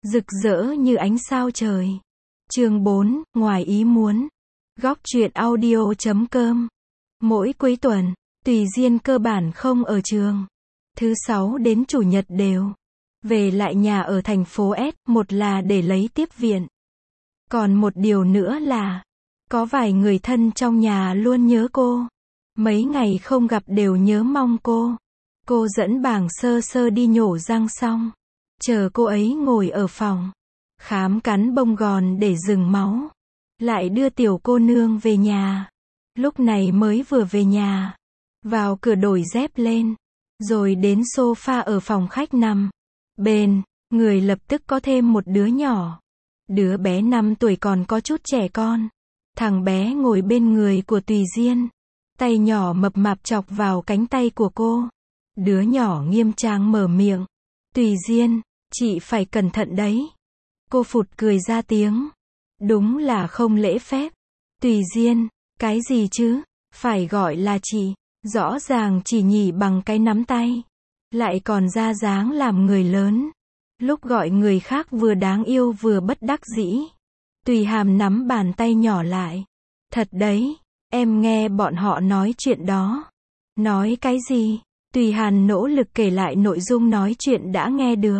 rực rỡ như ánh sao trời. Chương 4, ngoài ý muốn. Góc truyện audio.com. Mỗi cuối tuần, Tùy Diên cơ bản không ở trường. Thứ Sáu đến Chủ nhật đều về lại nhà ở thành phố S, một là để lấy tiếp viện. Còn một điều nữa là, có vài người thân trong nhà luôn nhớ cô. Mấy ngày không gặp đều nhớ mong cô. Cô dẫn Bàng Sơ Sơ đi nhổ răng xong, chờ cô ấy ngồi ở phòng, khám cắn bông gòn để dừng máu. Lại đưa tiểu cô nương về nhà. Lúc này mới vừa về nhà, vào cửa đổi dép lên, rồi đến sofa ở phòng khách nằm. Bên người lập tức có thêm một đứa nhỏ. Đứa bé 5 tuổi còn có chút trẻ con. Thằng bé ngồi bên người của Tùy Diên, tay nhỏ mập mạp chọc vào cánh tay của cô. Đứa nhỏ nghiêm trang mở miệng. Tùy Diên, chị phải cẩn thận đấy. Cô phụt cười ra tiếng. Đúng là không lễ phép. Tùy Diên, cái gì chứ? Phải gọi là chị. Rõ ràng chỉ nhỉ bằng cái nắm tay. Lại còn ra dáng làm người lớn. Lúc gọi người khác vừa đáng yêu vừa bất đắc dĩ. Tùy Hàm nắm bàn tay nhỏ lại. Thật đấy, em nghe bọn họ nói chuyện đó. Nói cái gì? Tùy Hàn nỗ lực kể lại nội dung nói chuyện đã nghe được.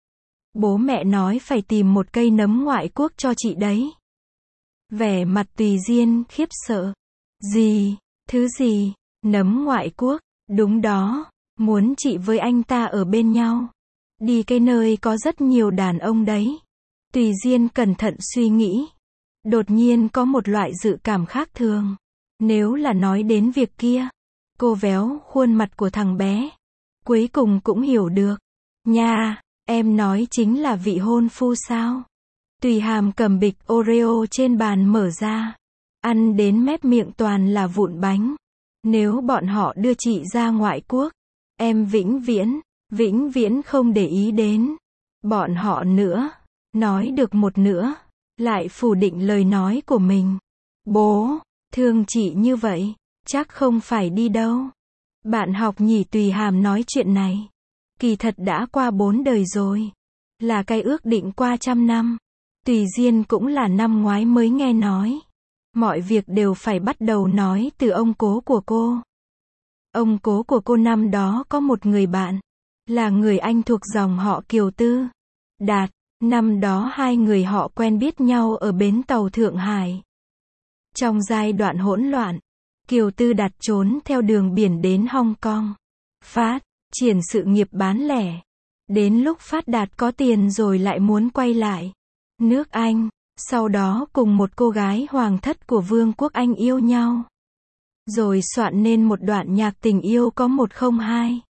Bố mẹ nói phải tìm một cây nấm ngoại quốc cho chị đấy. Vẻ mặt Tùy Diên khiếp sợ. Gì? Thứ gì? Nấm ngoại quốc? Đúng đó, muốn chị với anh ta ở bên nhau. Đi cái nơi có rất nhiều đàn ông đấy. Tùy Diên cẩn thận suy nghĩ. Đột nhiên có một loại dự cảm khác thường. Nếu là nói đến việc kia. Cô véo khuôn mặt của thằng bé. Cuối cùng cũng hiểu được. Nha, em nói chính là vị hôn phu sao? Tùy Hàm cầm bịch Oreo trên bàn mở ra. Ăn đến mép miệng toàn là vụn bánh. Nếu bọn họ đưa chị ra ngoại quốc, em vĩnh viễn không để ý đến bọn họ nữa. Nói được một nữa, lại phủ định lời nói của mình. Bố, thương chị như vậy, chắc không phải đi đâu. Bạn học nhỉ? Tùy Hàm nói chuyện này. Kỳ thật đã qua 4 đời rồi. Là cái ước định qua 100 năm. Tùy Diên cũng là năm ngoái mới nghe nói. Mọi việc đều phải bắt đầu nói từ ông cố của cô. Ông cố của cô năm đó có một người bạn. Là người Anh thuộc dòng họ Kiều Tư Đạt. Năm đó hai người họ quen biết nhau ở bến tàu Thượng Hải. Trong giai đoạn hỗn loạn, Kiều Tư Đạt trốn theo đường biển đến Hong Kong. Phát triển sự nghiệp bán lẻ. Đến lúc Phát Đạt có tiền rồi lại muốn quay lại nước Anh. Sau đó cùng một cô gái hoàng thất của Vương quốc Anh yêu nhau. Rồi soạn nên một đoạn nhạc tình yêu có 102.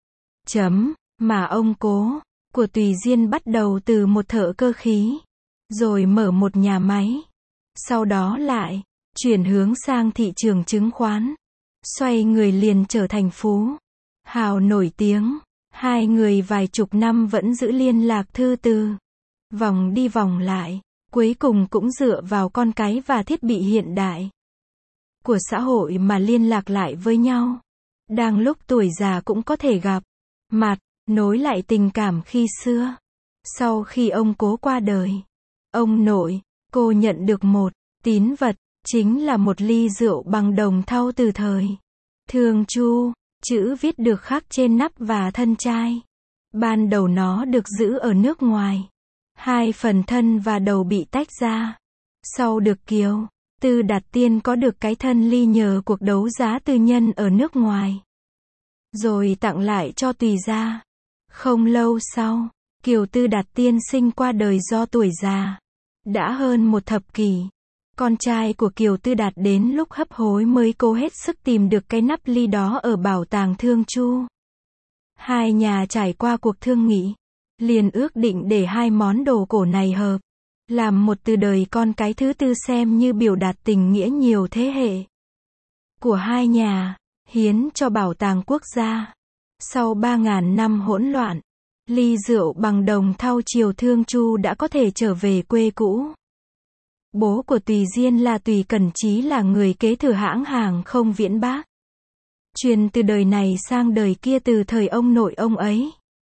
Mà ông cố của Tùy Diên bắt đầu từ một thợ cơ khí. Rồi mở một nhà máy. Sau đó lại chuyển hướng sang thị trường chứng khoán. Xoay người liền trở thành phú hào nổi tiếng. Hai người vài chục năm vẫn giữ liên lạc thư từ. Vòng đi vòng lại. Cuối cùng cũng dựa vào con cái và thiết bị hiện đại của xã hội mà liên lạc lại với nhau. Đang lúc tuổi già cũng có thể gặp mặt, nối lại tình cảm khi xưa. Sau khi ông cố qua đời, ông nội, cô nhận được một tín vật, chính là một ly rượu bằng đồng thau từ thời Thương Chu. Chữ viết được khắc trên nắp và thân chai. Ban đầu nó được giữ ở nước ngoài. 2 phần thân và đầu bị tách ra. Sau được Kiều Tư Đạt Tiên có được cái thân ly nhờ cuộc đấu giá tư nhân ở nước ngoài. Rồi tặng lại cho Tùy gia. Không lâu sau, Kiều Tư Đạt Tiên sinh qua đời do tuổi già. Đã hơn 1 thập kỷ. Con trai của Kiều Tư Đạt đến lúc hấp hối mới cố hết sức tìm được cái nắp ly đó ở bảo tàng Thương Chu. Hai nhà trải qua cuộc thương nghị. Liền ước định để 2 món đồ cổ này hợp. Làm một từ đời con cái thứ tư xem như biểu đạt tình nghĩa nhiều thế hệ của hai nhà. Hiến cho bảo tàng quốc gia. Sau 3.000 năm hỗn loạn, ly rượu bằng đồng thau triều Thương Chu đã có thể trở về quê cũ. Bố của Tùy Diên là Tùy Cẩn Chí là người kế thừa hãng hàng không Viễn Bác. Truyền từ đời này sang đời kia từ thời ông nội ông ấy.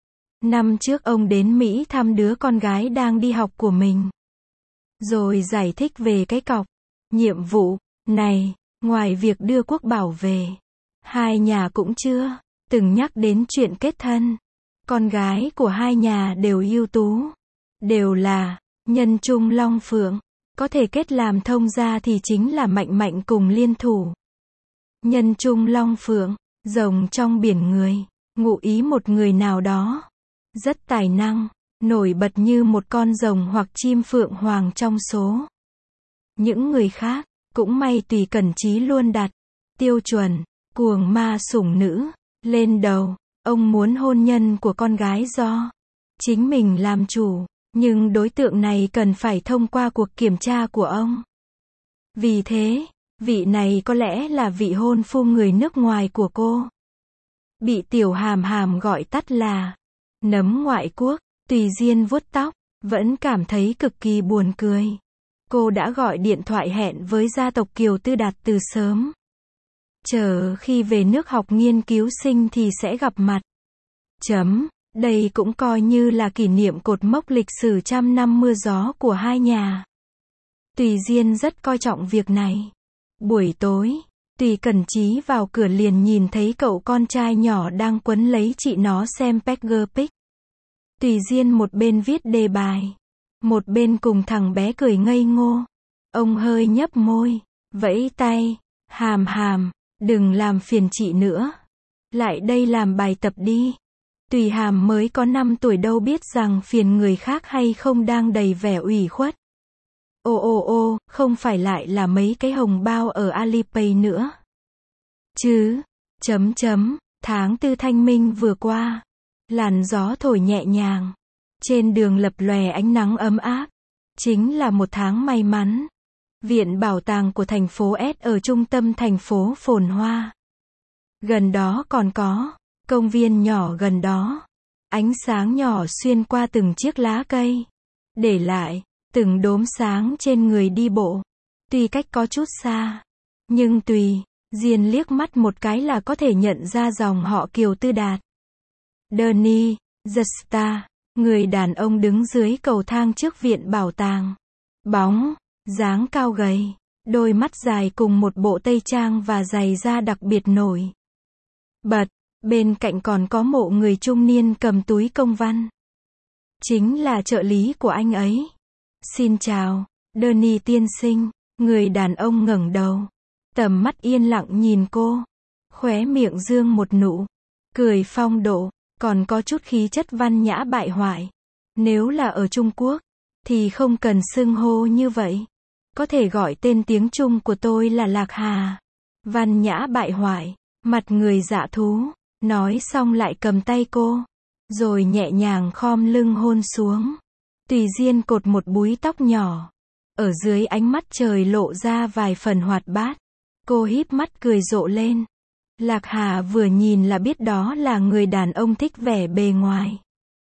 Năm trước ông đến Mỹ thăm đứa con gái đang đi học của mình. Rồi giải thích về cái cọc nhiệm vụ này, ngoài việc đưa quốc bảo về, hai nhà cũng chưa từng nhắc đến chuyện kết thân. Con gái của hai nhà đều ưu tú, đều là nhân trung long phượng, có thể kết làm thông gia thì chính là Mạnh Mạnh cùng Liên Thủ. Nhân trung long phượng, rồng trong biển người, ngụ ý một người nào đó rất tài năng, nổi bật như một con rồng hoặc chim phượng hoàng trong số những người khác. Cũng may Tùy Cẩn Chí luôn đặt tiêu chuẩn cuồng ma sủng nữ lên đầu. Ông muốn hôn nhân của con gái do chính mình làm chủ, nhưng đối tượng này cần phải thông qua cuộc kiểm tra của ông. Vì thế, vị này có lẽ là vị hôn phu người nước ngoài của cô. Bị Tiểu Hàm Hàm gọi tắt là Nấm ngoại quốc. Tùy Diên vuốt tóc, vẫn cảm thấy cực kỳ buồn cười. Cô đã gọi điện thoại hẹn với gia tộc Kiều Tư Đạt từ sớm. Chờ khi về nước học nghiên cứu sinh thì sẽ gặp mặt. Đây cũng coi như là kỷ niệm cột mốc lịch sử trăm năm mưa gió của hai nhà. Tùy Diên rất coi trọng việc này. Buổi tối, Tùy Cẩn Chí vào cửa liền nhìn thấy cậu con trai nhỏ đang quấn lấy chị nó xem Pegger Pic. Tùy Diên một bên viết đề bài, một bên cùng thằng bé cười ngây ngô. Ông hơi nhấp môi, vẫy tay, Hàm Hàm, đừng làm phiền chị nữa. Lại đây làm bài tập đi. Tùy Hàm mới có 5 tuổi đâu biết rằng phiền người khác hay không đang đầy vẻ ủy khuất. Ô, không phải lại là mấy cái hồng bao ở Alipay nữa chứ. Tháng 4 thanh minh vừa qua. Làn gió thổi nhẹ nhàng. Trên đường lập lòe ánh nắng ấm áp. Chính là một tháng may mắn. Viện bảo tàng của thành phố S ở trung tâm thành phố phồn hoa. Gần đó còn có công viên nhỏ gần đó. Ánh sáng nhỏ xuyên qua từng chiếc lá cây, để lại từng đốm sáng trên người đi bộ. Tuy cách có chút xa, nhưng Tùy Diên liếc mắt một cái là có thể nhận ra dòng họ Kiều Tư Đạt. Danny, The Star, người đàn ông đứng dưới cầu thang trước viện bảo tàng. Bóng, dáng cao gầy, đôi mắt dài cùng một bộ tây trang và giày da đặc biệt nổi bật. Bên cạnh còn có mộ người trung niên cầm túi công văn. Chính là trợ lý của anh ấy. Xin chào, Danny tiên sinh. Người đàn ông ngẩng đầu, tầm mắt yên lặng nhìn cô, khóe miệng dương một nụ cười phong độ, còn có chút khí chất văn nhã bại hoại. Nếu là ở Trung Quốc, thì không cần xưng hô như vậy. Có thể gọi tên tiếng Trung của tôi là Lạc Hà. Văn nhã bại hoại, mặt người dạ thú. Nói xong lại cầm tay cô, rồi nhẹ nhàng khom lưng hôn xuống. Tùy Diên cột một búi tóc nhỏ. Ở dưới ánh mắt trời lộ ra vài phần hoạt bát. Cô híp mắt cười rộ lên. Lạc Hà vừa nhìn là biết đó là người đàn ông thích vẻ bề ngoài.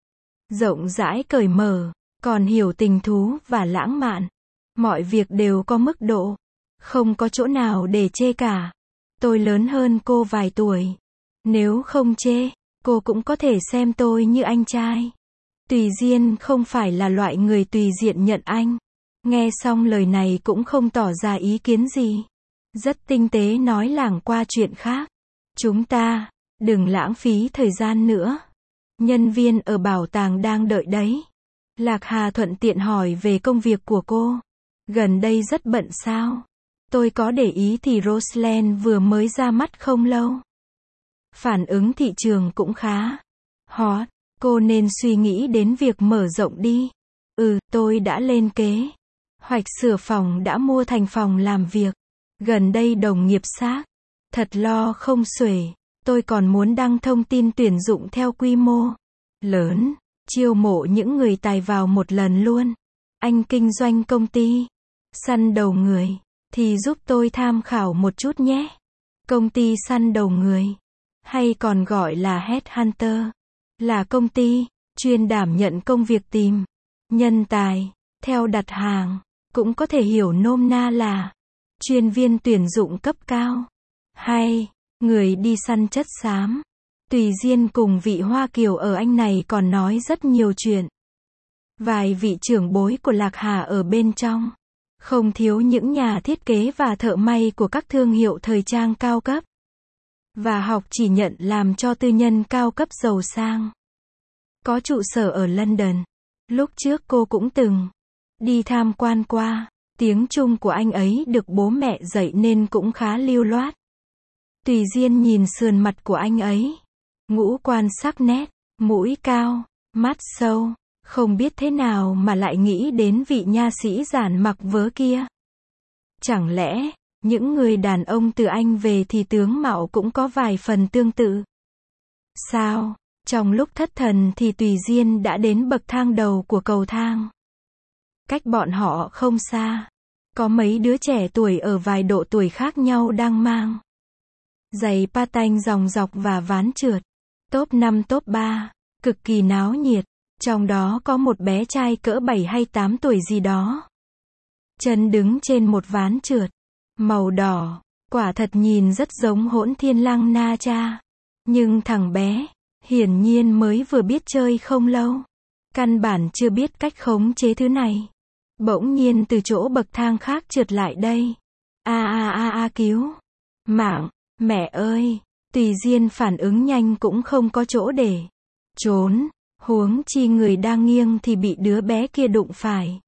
Rộng rãi cởi mở, còn hiểu tình thú và lãng mạn. Mọi việc đều có mức độ. Không có chỗ nào để chê cả. Tôi lớn hơn cô vài tuổi. Nếu không chê, cô cũng có thể xem tôi như anh trai. Tùy Diên không phải là loại người tùy diện nhận anh. Nghe xong lời này cũng không tỏ ra ý kiến gì. Rất tinh tế nói lảng qua chuyện khác. Chúng ta, đừng lãng phí thời gian nữa. Nhân viên ở bảo tàng đang đợi đấy. Lạc Hà thuận tiện hỏi về công việc của cô. Gần đây rất bận sao? Tôi có để ý thì Roseland vừa mới ra mắt không lâu. Phản ứng thị trường cũng khá hot. Cô nên suy nghĩ đến việc mở rộng đi. Tôi đã lên kế hoạch sửa phòng đã mua thành phòng làm việc. Gần đây đồng nghiệp xác thật lo không xuể. Tôi còn muốn đăng thông tin tuyển dụng theo quy mô lớn, chiêu mộ những người tài vào một lần luôn. Anh kinh doanh công ty săn đầu người thì giúp tôi tham khảo một chút nhé. Công ty săn đầu người, hay còn gọi là Headhunter, là công ty chuyên đảm nhận công việc tìm nhân tài theo đặt hàng, cũng có thể hiểu nôm na là chuyên viên tuyển dụng cấp cao, hay người đi săn chất xám. Tùy Diên cùng vị Hoa Kiều ở Anh này còn nói rất nhiều chuyện. Vài vị trưởng bối của Lạc Hà ở bên trong. Không thiếu những nhà thiết kế và thợ may của các thương hiệu thời trang cao cấp. Và học chỉ nhận làm cho tư nhân cao cấp giàu sang. Có trụ sở ở London. Lúc trước cô cũng từng đi tham quan qua. Tiếng Trung của anh ấy được bố mẹ dạy nên cũng khá lưu loát. Tùy Diên nhìn sườn mặt của anh ấy. Ngũ quan sắc nét, mũi cao, mắt sâu. Không biết thế nào mà lại nghĩ đến vị nha sĩ giản mặc vớ kia. Chẳng lẽ, những người đàn ông từ Anh về thì tướng mạo cũng có vài phần tương tự? Sao? Trong lúc thất thần thì Tùy Diên đã đến bậc thang đầu của cầu thang. Cách bọn họ không xa. Có mấy đứa trẻ tuổi ở vài độ tuổi khác nhau đang mang giày patin ròng rọc và ván trượt. Top 5 top 3. Cực kỳ náo nhiệt. Trong đó có một bé trai cỡ 7 hay 8 tuổi gì đó. Chân đứng trên một ván trượt. Màu đỏ. Quả thật nhìn rất giống Hỗn Thiên Lăng Na Cha. Nhưng thằng bé, hiển nhiên mới vừa biết chơi không lâu. Căn bản chưa biết cách khống chế thứ này. Bỗng nhiên từ chỗ bậc thang khác trượt lại đây. Cứu. Mạng. Mẹ ơi. Tùy Diên phản ứng nhanh cũng không có chỗ để trốn. Huống chi người đang nghiêng thì bị đứa bé kia đụng phải.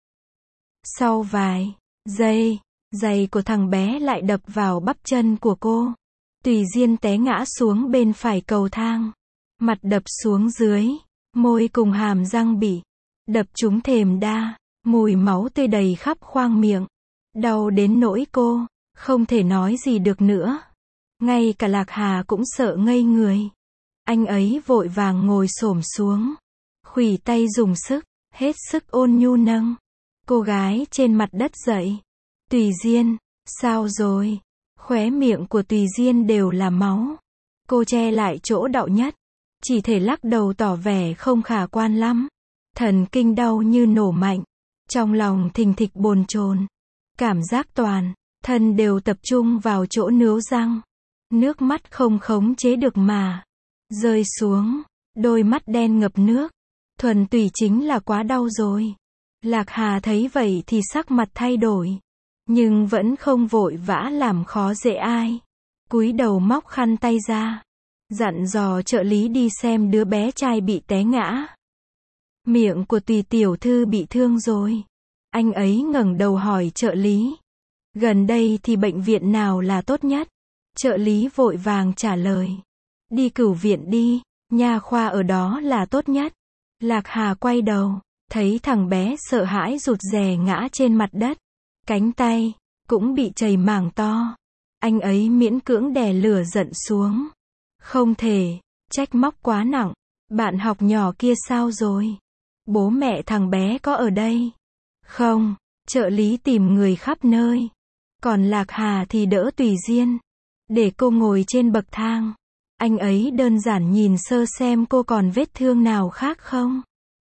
Sau vài giây, giày của thằng bé lại đập vào bắp chân của cô. Tùy Diên té ngã xuống bên phải cầu thang. Mặt đập xuống dưới. Môi cùng hàm răng bị đập trúng thềm đa. Mùi máu tươi đầy khắp khoang miệng. Đau đến nỗi cô không thể nói gì được nữa. Ngay cả Lạc Hà cũng sợ ngây người. Anh ấy vội vàng ngồi xổm xuống. Khuỷu tay dùng sức, hết sức ôn nhu nâng cô gái trên mặt đất dậy. Tùy Diên, sao rồi? Khóe miệng của Tùy Diên đều là máu. Cô che lại chỗ đau nhất. Chỉ thể lắc đầu tỏ vẻ không khả quan lắm. Thần kinh đau như nổ mạnh. Trong lòng thình thịch bồn chồn. Cảm giác toàn thân đều tập trung vào chỗ nướu răng. Nước mắt không khống chế được mà rơi xuống. Đôi mắt đen ngập nước. Thuần túy chính là quá đau rồi. Lạc Hà thấy vậy thì sắc mặt thay đổi. Nhưng vẫn không vội vã làm khó dễ ai. Cúi đầu móc khăn tay ra. Dặn dò trợ lý đi xem đứa bé trai bị té ngã. Miệng của Tùy tiểu thư bị thương rồi. Anh ấy ngẩng đầu hỏi trợ lý. Gần đây thì bệnh viện nào là tốt nhất? Trợ lý vội vàng trả lời. Đi Cửu viện đi, nha khoa ở đó là tốt nhất. Lạc Hà quay đầu, thấy thằng bé sợ hãi rụt rè ngã trên mặt đất. Cánh tay cũng bị chảy mảng to. Anh ấy miễn cưỡng đè lửa giận xuống. Không thể, trách móc quá nặng. Bạn học nhỏ kia sao rồi? Bố mẹ thằng bé có ở đây? Không, trợ lý tìm người khắp nơi. Còn Lạc Hà thì đỡ Tùy Diên. Để cô ngồi trên bậc thang. Anh ấy đơn giản nhìn sơ xem cô còn vết thương nào khác không.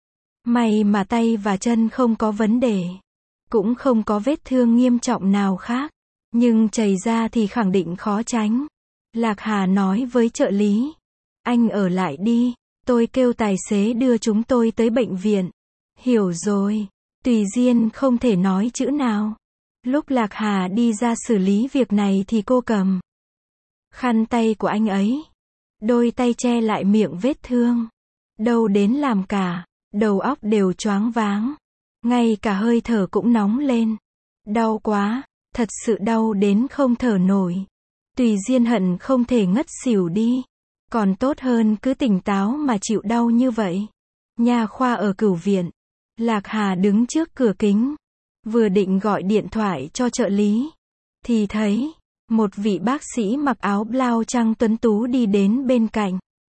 May mà tay và chân không có vấn đề. Cũng không có vết thương nghiêm trọng nào khác. Nhưng chảy ra thì khẳng định khó tránh. Lạc Hà nói với trợ lý. Anh ở lại đi. Tôi kêu tài xế đưa chúng tôi tới bệnh viện. Hiểu rồi. Tùy Diên không thể nói chữ nào. Lúc Lạc Hà đi ra xử lý việc này thì cô cầm khăn tay của anh ấy. Đôi tay che lại miệng vết thương. Đâu đến làm cả. Đầu óc đều choáng váng. Ngay cả hơi thở cũng nóng lên. Đau quá. Thật sự đau đến không thở nổi. Tùy Diên hận không thể ngất xỉu đi. Còn tốt hơn cứ tỉnh táo mà chịu đau như vậy. Nha khoa ở Cửu viện. Lạc Hà đứng trước cửa kính. Vừa định gọi điện thoại cho trợ lý. Thì thấy một vị bác sĩ mặc áo blau trắng tuấn tú đi đến bên cạnh.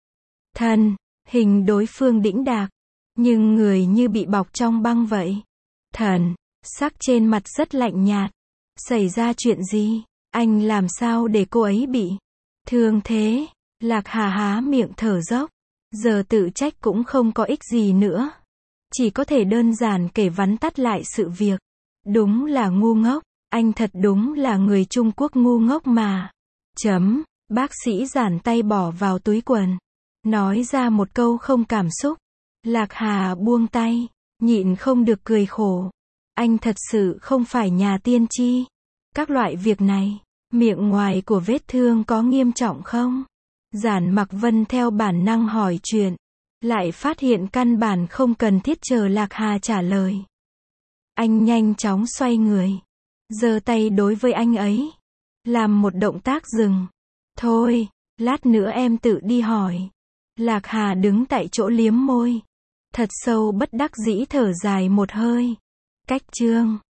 Thân hình đối phương đĩnh đạc. Nhưng người như bị bọc trong băng vậy. Thần sắc trên mặt rất lạnh nhạt. Xảy ra chuyện gì? Anh làm sao để cô ấy bị thương thế? Lạc Hà há miệng thở dốc. Giờ tự trách cũng không có ích gì nữa. Chỉ có thể đơn giản kể vắn tắt lại sự việc. Đúng là ngu ngốc. Anh thật đúng là người Trung Quốc ngu ngốc mà. Bác sĩ giản tay bỏ vào túi quần. Nói ra một câu không cảm xúc. Lạc Hà buông tay, nhịn không được cười khổ. Anh thật sự không phải nhà tiên tri. Các loại việc này, miệng ngoài của vết thương có nghiêm trọng không? Giản Mặc Vân theo bản năng hỏi chuyện, lại phát hiện căn bản không cần thiết chờ Lạc Hà trả lời. Anh nhanh chóng xoay người, giơ tay đối với anh ấy, làm một động tác dừng. Thôi, lát nữa em tự đi hỏi. Lạc Hà đứng tại chỗ liếm môi, thật sâu bất đắc dĩ thở dài một hơi. Cách chương